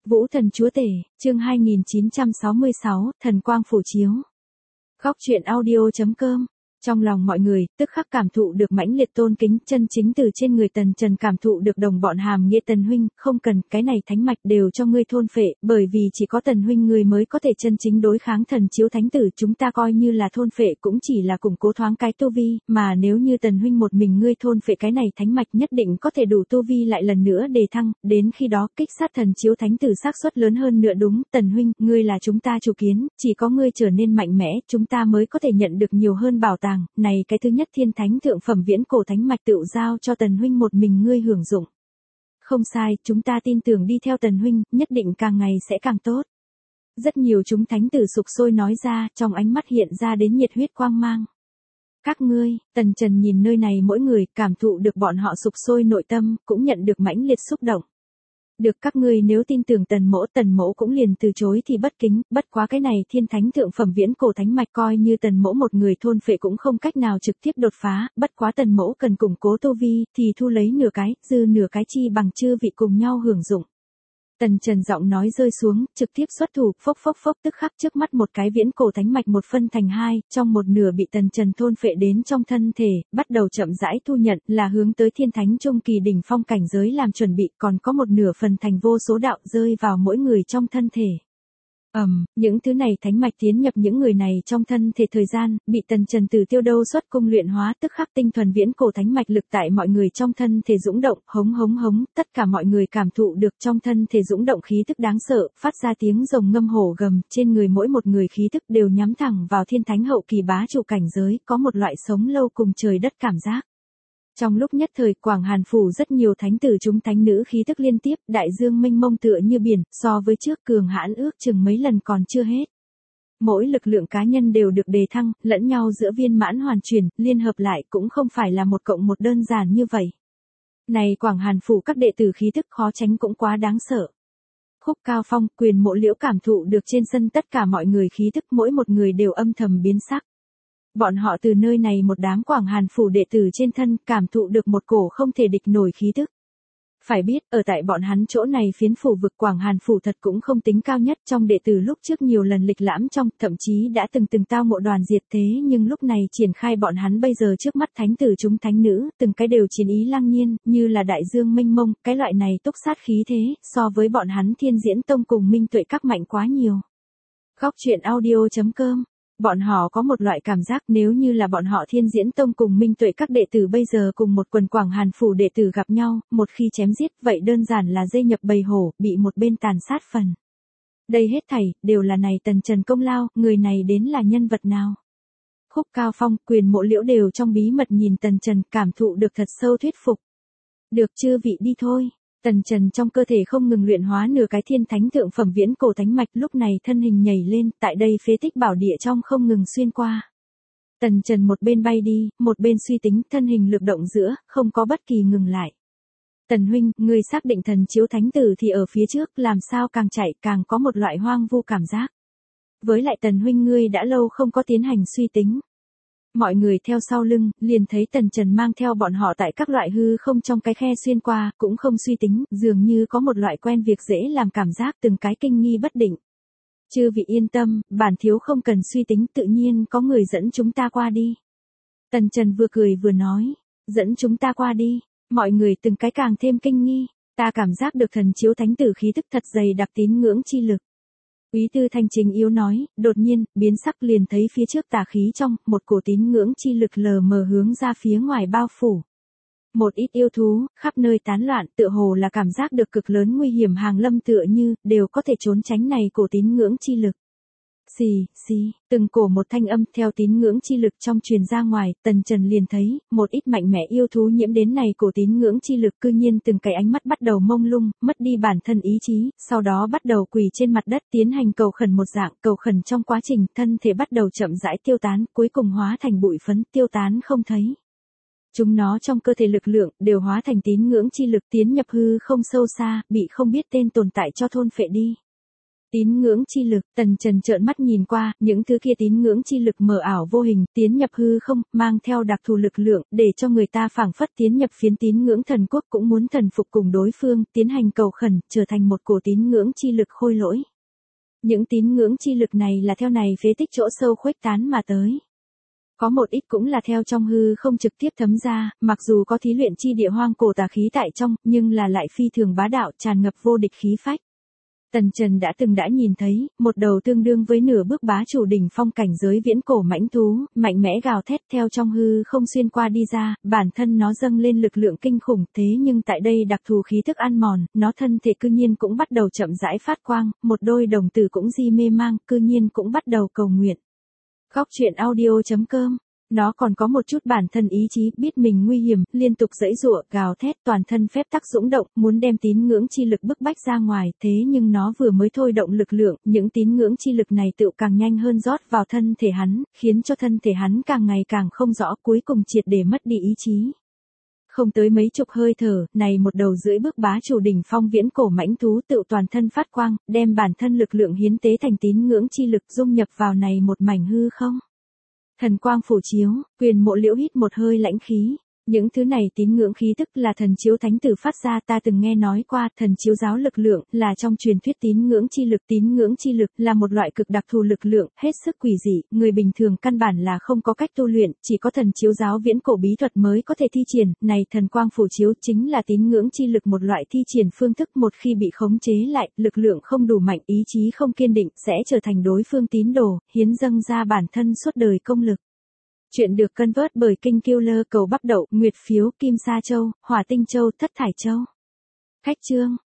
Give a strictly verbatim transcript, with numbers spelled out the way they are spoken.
Vũ thần chúa tể, chương hai nghìn chín trăm sáu mươi sáu, thần quang phủ chiếu. Góc truyện audio chấm com. Trong lòng mọi người, tức khắc cảm thụ được mãnh liệt tôn kính, chân chính từ trên người Tần Trần cảm thụ được đồng bọn hàm nghĩa. Tần huynh, không cần, cái này thánh mạch đều cho ngươi thôn phệ, bởi vì chỉ có Tần huynh ngươi mới có thể chân chính đối kháng thần chiếu thánh tử, chúng ta coi như là thôn phệ cũng chỉ là củng cố thoáng cái tu vi, mà nếu như Tần huynh một mình ngươi thôn phệ cái này thánh mạch nhất định có thể đủ tu vi lại lần nữa đề thăng, đến khi đó kích sát thần chiếu thánh tử xác suất lớn hơn nữa. Đúng, Tần huynh, ngươi là chúng ta chủ kiến, chỉ có ngươi trở nên mạnh mẽ, chúng ta mới có thể nhận được nhiều hơn bảo tàng. Này cái thứ nhất thiên thánh thượng phẩm viễn cổ thánh mạch tựu giao cho Tần huynh một mình ngươi hưởng dụng. Không sai, chúng ta tin tưởng đi theo Tần huynh, nhất định càng ngày sẽ càng tốt. Rất nhiều chúng thánh tử sục sôi nói ra, trong ánh mắt hiện ra đến nhiệt huyết quang mang. Các ngươi, Tần Trần nhìn nơi này mỗi người, cảm thụ được bọn họ sục sôi nội tâm, cũng nhận được mãnh liệt xúc động. Được, các ngươi nếu tin tưởng Tần mỗ, Tần mỗ cũng liền từ chối thì bất kính, bất quá cái này thiên thánh thượng phẩm viễn cổ thánh mạch coi như Tần mỗ một người thôn phệ cũng không cách nào trực tiếp đột phá, bất quá Tần mỗ cần củng cố tu vi, thì thu lấy nửa cái, dư nửa cái chi bằng chư vị cùng nhau hưởng dụng. Tần Trần giọng nói rơi xuống, trực tiếp xuất thủ, phốc phốc phốc, tức khắc trước mắt một cái viễn cổ thánh mạch một phân thành hai, trong một nửa bị Tần Trần thôn phệ đến trong thân thể, bắt đầu chậm rãi thu nhận, là hướng tới thiên thánh trung kỳ đỉnh phong cảnh giới làm chuẩn bị, còn có một nửa phần thành vô số đạo rơi vào mỗi người trong thân thể. Ầm, um, những thứ này thánh mạch tiến nhập những người này trong thân thể thời gian, bị Tần Trần từ tiêu đâu xuất cung luyện hóa, tức khắc tinh thuần viễn cổ thánh mạch lực tại mọi người trong thân thể dũng động, hống hống hống, tất cả mọi người cảm thụ được trong thân thể dũng động khí tức đáng sợ, phát ra tiếng rồng ngâm hổ gầm, trên người mỗi một người khí tức đều nhắm thẳng vào thiên thánh hậu kỳ bá chủ cảnh giới, có một loại sống lâu cùng trời đất cảm giác. Trong lúc nhất thời, Quảng Hàn phủ rất nhiều thánh tử chúng thánh nữ khí tức liên tiếp, đại dương mênh mông tựa như biển, so với trước cường hãn ước chừng mấy lần còn chưa hết. Mỗi lực lượng cá nhân đều được đề thăng, lẫn nhau giữa viên mãn hoàn chuyển, liên hợp lại cũng không phải là một cộng một đơn giản như vậy. Này Quảng Hàn phủ các đệ tử khí tức khó tránh cũng quá đáng sợ. Khúc Cao Phong, Quyền Mộ Liễu cảm thụ được trên sân tất cả mọi người khí tức, mỗi một người đều âm thầm biến sắc. Bọn họ từ nơi này một đám Quảng Hàn phủ đệ tử trên thân cảm thụ được một cổ không thể địch nổi khí tức. Phải biết, ở tại bọn hắn chỗ này phiến phủ vực Quảng Hàn phủ thật cũng không tính cao nhất trong đệ tử lúc trước nhiều lần lịch lãm trong, thậm chí đã từng từng tao ngộ đoàn diệt thế, nhưng lúc này triển khai bọn hắn bây giờ trước mắt thánh tử chúng thánh nữ, từng cái đều chiến ý lăng nhiên, như là đại dương mênh mông, cái loại này túc sát khí thế, so với bọn hắn Thiên Diễn Tông cùng Minh Tuệ các mạnh quá nhiều. Góc truyện audio chấm com. Bọn họ có một loại cảm giác nếu như là bọn họ Thiên Diễn Tông cùng Minh Tuệ các đệ tử bây giờ cùng một quần Quảng Hàn phủ đệ tử gặp nhau, một khi chém giết, vậy đơn giản là dê nhập bầy hổ, bị một bên tàn sát phần. Đây hết thảy, đều là này Tần Trần công lao, người này đến là nhân vật nào? Khúc Cao Phong, Quyền Mộ Liễu đều trong bí mật nhìn Tần Trần, cảm thụ được thật sâu thuyết phục. Được chư vị đi thôi. Tần Trần trong cơ thể không ngừng luyện hóa nửa cái thiên thánh thượng phẩm viễn cổ thánh mạch, lúc này thân hình nhảy lên, tại đây phế tích bảo địa trong không ngừng xuyên qua. Tần Trần một bên bay đi, một bên suy tính, thân hình lực động giữa, không có bất kỳ ngừng lại. Tần huynh, ngươi xác định thần chiếu thánh tử thì ở phía trước, làm sao càng chạy càng có một loại hoang vu cảm giác. Với lại Tần huynh ngươi đã lâu không có tiến hành suy tính. Mọi người theo sau lưng, liền thấy Tần Trần mang theo bọn họ tại các loại hư không trong cái khe xuyên qua, cũng không suy tính, dường như có một loại quen việc dễ làm cảm giác từng cái kinh nghi bất định. Chư vị yên tâm, bản thiếu không cần suy tính, tự nhiên có người dẫn chúng ta qua đi. Tần Trần vừa cười vừa nói, dẫn chúng ta qua đi, mọi người từng cái càng thêm kinh nghi, ta cảm giác được thần chiếu thánh tử khí tức thật dày đặc tín ngưỡng chi lực. Úy Tư Thanh Chính yếu nói, đột nhiên, biến sắc liền thấy phía trước tà khí trong, một cổ tín ngưỡng chi lực lờ mờ hướng ra phía ngoài bao phủ. Một ít yêu thú, khắp nơi tán loạn, tựa hồ là cảm giác được cực lớn nguy hiểm hàng lâm tựa như, đều có thể trốn tránh này cổ tín ngưỡng chi lực. Xì, xì, từng cổ một thanh âm theo tín ngưỡng chi lực trong truyền ra ngoài, Tần Trần liền thấy, một ít mạnh mẽ yêu thú nhiễm đến này cổ tín ngưỡng chi lực cư nhiên từng cái ánh mắt bắt đầu mông lung, mất đi bản thân ý chí, sau đó bắt đầu quỳ trên mặt đất tiến hành cầu khẩn một dạng, cầu khẩn trong quá trình thân thể bắt đầu chậm rãi tiêu tán, cuối cùng hóa thành bụi phấn tiêu tán không thấy. Chúng nó trong cơ thể lực lượng đều hóa thành tín ngưỡng chi lực tiến nhập hư không sâu xa, bị không biết tên tồn tại cho thôn phệ đi. Tín ngưỡng chi lực, Tần Trần trợn mắt nhìn qua, những thứ kia tín ngưỡng chi lực mờ ảo vô hình, tiến nhập hư không, mang theo đặc thù lực lượng, để cho người ta phảng phất tiến nhập phiến tín ngưỡng thần quốc cũng muốn thần phục cùng đối phương, tiến hành cầu khẩn, trở thành một cổ tín ngưỡng chi lực khôi lỗi. Những tín ngưỡng chi lực này là theo này phế tích chỗ sâu khuếch tán mà tới. Có một ít cũng là theo trong hư không trực tiếp thấm ra, mặc dù có thí luyện chi địa hoang cổ tà khí tại trong, nhưng là lại phi thường bá đạo, tràn ngập vô địch khí phách. Tần Trần đã từng đã nhìn thấy, một đầu tương đương với nửa bước bá chủ đỉnh phong cảnh giới viễn cổ mãnh thú, mạnh mẽ gào thét theo trong hư không xuyên qua đi ra, bản thân nó dâng lên lực lượng kinh khủng, thế nhưng tại đây đặc thù khí thức ăn mòn, nó thân thể cư nhiên cũng bắt đầu chậm rãi phát quang, một đôi đồng tử cũng di mê mang, cư nhiên cũng bắt đầu cầu nguyện. Góc truyện audio chấm com. Nó còn có một chút bản thân ý chí, biết mình nguy hiểm, liên tục giãy giụa, gào thét, toàn thân phép tắc dũng động, muốn đem tín ngưỡng chi lực bức bách ra ngoài, thế nhưng nó vừa mới thôi động lực lượng, những tín ngưỡng chi lực này tựu càng nhanh hơn rót vào thân thể hắn, khiến cho thân thể hắn càng ngày càng không rõ, cuối cùng triệt để mất đi ý chí. Không tới mấy chục hơi thở, này một đầu rưỡi bước bá chủ đỉnh phong viễn cổ mãnh thú tựu toàn thân phát quang, đem bản thân lực lượng hiến tế thành tín ngưỡng chi lực dung nhập vào này một mảnh hư không. Thần quang phủ chiếu, Quyền Mộ Liễu hít một hơi lãnh khí. Những thứ này tín ngưỡng khí tức là thần chiếu thánh tử phát ra, ta từng nghe nói qua, thần chiếu giáo lực lượng là trong truyền thuyết tín ngưỡng chi lực, tín ngưỡng chi lực là một loại cực đặc thù lực lượng, hết sức quỷ dị, người bình thường căn bản là không có cách tu luyện, chỉ có thần chiếu giáo viễn cổ bí thuật mới có thể thi triển, này thần quang phủ chiếu chính là tín ngưỡng chi lực một loại thi triển phương thức, một khi bị khống chế lại, lực lượng không đủ mạnh, ý chí không kiên định, sẽ trở thành đối phương tín đồ, hiến dâng ra bản thân suốt đời công lực. Chuyện được cân vớt bởi Kinh Killer cầu bắp đậu, Nguyệt phiếu, Kim Sa Châu, Hỏa Tinh Châu, Thất Thải Châu. Khách chương.